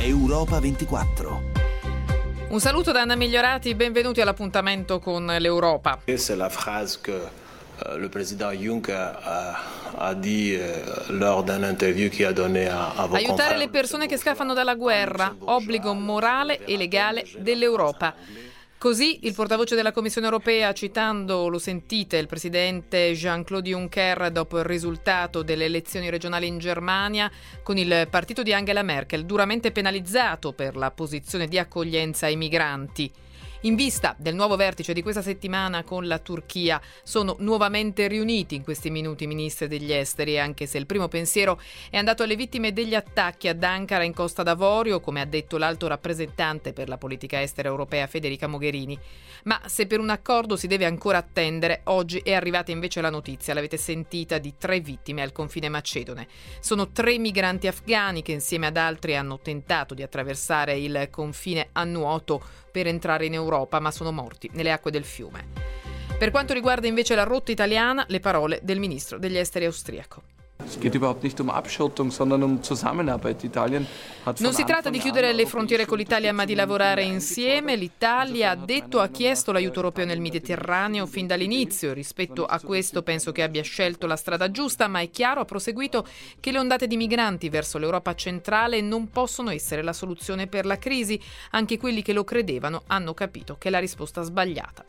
Europa 24. Un saluto da Anna Migliorati, benvenuti all'appuntamento con l'Europa. C'est la phrase que le président Juncker a dit lors d'un interview che ha donné a vos Aiutare le persone che scappano dalla guerra, obbligo morale e legale dell'Europa. Così il portavoce della Commissione europea, citando, lo sentite, il presidente Jean-Claude Juncker dopo il risultato delle elezioni regionali in Germania, con il partito di Angela Merkel duramente penalizzato per la posizione di accoglienza ai migranti. In vista del nuovo vertice di questa settimana con la Turchia, sono nuovamente riuniti in questi minuti i ministri degli esteri, anche se il primo pensiero è andato alle vittime degli attacchi ad Ankara in Costa d'Avorio, come ha detto l'alto rappresentante per la politica estera europea Federica Mogherini. Ma se per un accordo si deve ancora attendere, oggi è arrivata invece la notizia, l'avete sentita, di 3 vittime al confine macedone. Sono 3 migranti afghani che insieme ad altri hanno tentato di attraversare il confine a nuoto per entrare in Europa, ma sono morti nelle acque del fiume. Per quanto riguarda invece la rotta italiana, le parole del ministro degli esteri austriaco. Non si tratta di chiudere le frontiere con l'Italia, ma di lavorare insieme. L'Italia, ha detto, ha chiesto l'aiuto europeo nel Mediterraneo fin dall'inizio. Rispetto a questo penso che abbia scelto la strada giusta, ma è chiaro, ha proseguito, che le ondate di migranti verso l'Europa centrale non possono essere la soluzione per la crisi. Anche quelli che lo credevano hanno capito che è la risposta sbagliata.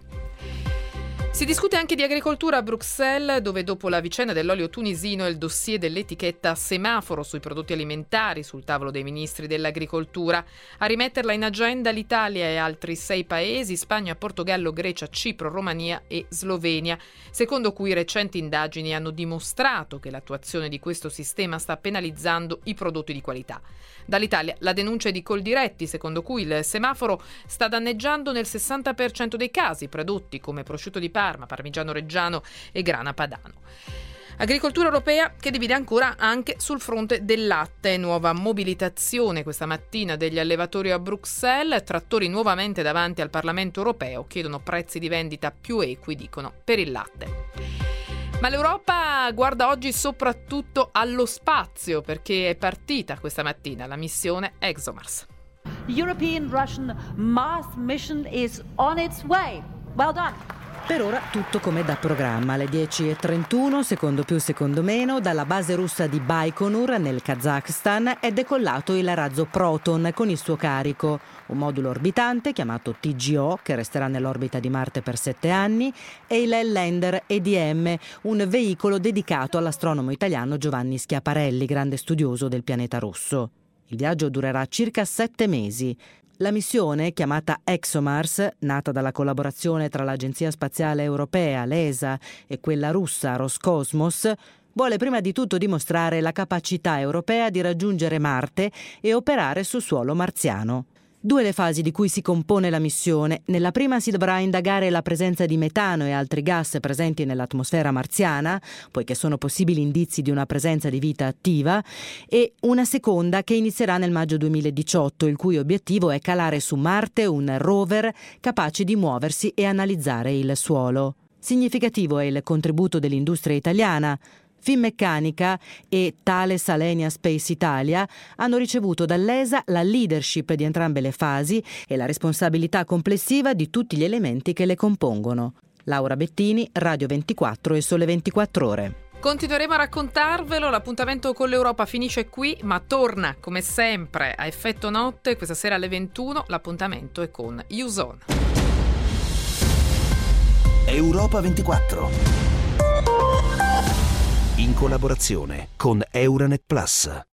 Si discute anche di agricoltura a Bruxelles, dove dopo la vicenda dell'olio tunisino e il dossier dell'etichetta semaforo sui prodotti alimentari sul tavolo dei ministri dell'agricoltura, a rimetterla in agenda l'Italia e altri 6 paesi, Spagna, Portogallo, Grecia, Cipro, Romania e Slovenia, secondo cui recenti indagini hanno dimostrato che l'attuazione di questo sistema sta penalizzando i prodotti di qualità. Dall'Italia la denuncia è di Coldiretti, secondo cui il semaforo sta danneggiando nel 60% dei casi prodotti come prosciutto di Parma, parmigiano reggiano e grana padano. Agricoltura europea che divide ancora anche sul fronte del latte. Nuova mobilitazione questa mattina degli allevatori a Bruxelles, trattori nuovamente davanti al Parlamento europeo, chiedono prezzi di vendita più equi, dicono, per il latte. Ma l'Europa guarda oggi soprattutto allo spazio, perché è partita questa mattina la missione ExoMars. European Russian Mars mission is on its way. Well done. Per ora tutto come da programma. Alle 10:31, secondo più secondo meno, dalla base russa di Baikonur nel Kazakhstan è decollato il razzo Proton con il suo carico, un modulo orbitante chiamato TGO che resterà nell'orbita di Marte per 7 anni, e il Lander EDM, un veicolo dedicato all'astronomo italiano Giovanni Schiaparelli, grande studioso del pianeta rosso. Il viaggio durerà circa 7 mesi. La missione, chiamata ExoMars, nata dalla collaborazione tra l'Agenzia Spaziale Europea, l'ESA, e quella russa Roscosmos, vuole prima di tutto dimostrare la capacità europea di raggiungere Marte e operare sul suolo marziano. 2 le fasi di cui si compone la missione. Nella prima si dovrà indagare la presenza di metano e altri gas presenti nell'atmosfera marziana, poiché sono possibili indizi di una presenza di vita attiva, e una seconda che inizierà nel maggio 2018, il cui obiettivo è calare su Marte un rover capace di muoversi e analizzare il suolo. Significativo è il contributo dell'industria italiana. Finmeccanica e Thales Alenia Space Italia hanno ricevuto dall'ESA la leadership di entrambe le fasi e la responsabilità complessiva di tutti gli elementi che le compongono. Laura Bettini, Radio 24 e Sole 24 Ore. Continueremo a raccontarvelo, l'appuntamento con l'Europa finisce qui, ma torna come sempre a effetto notte, questa sera alle 21, l'appuntamento è con Uson. Europa 24. In collaborazione con Euranet Plus.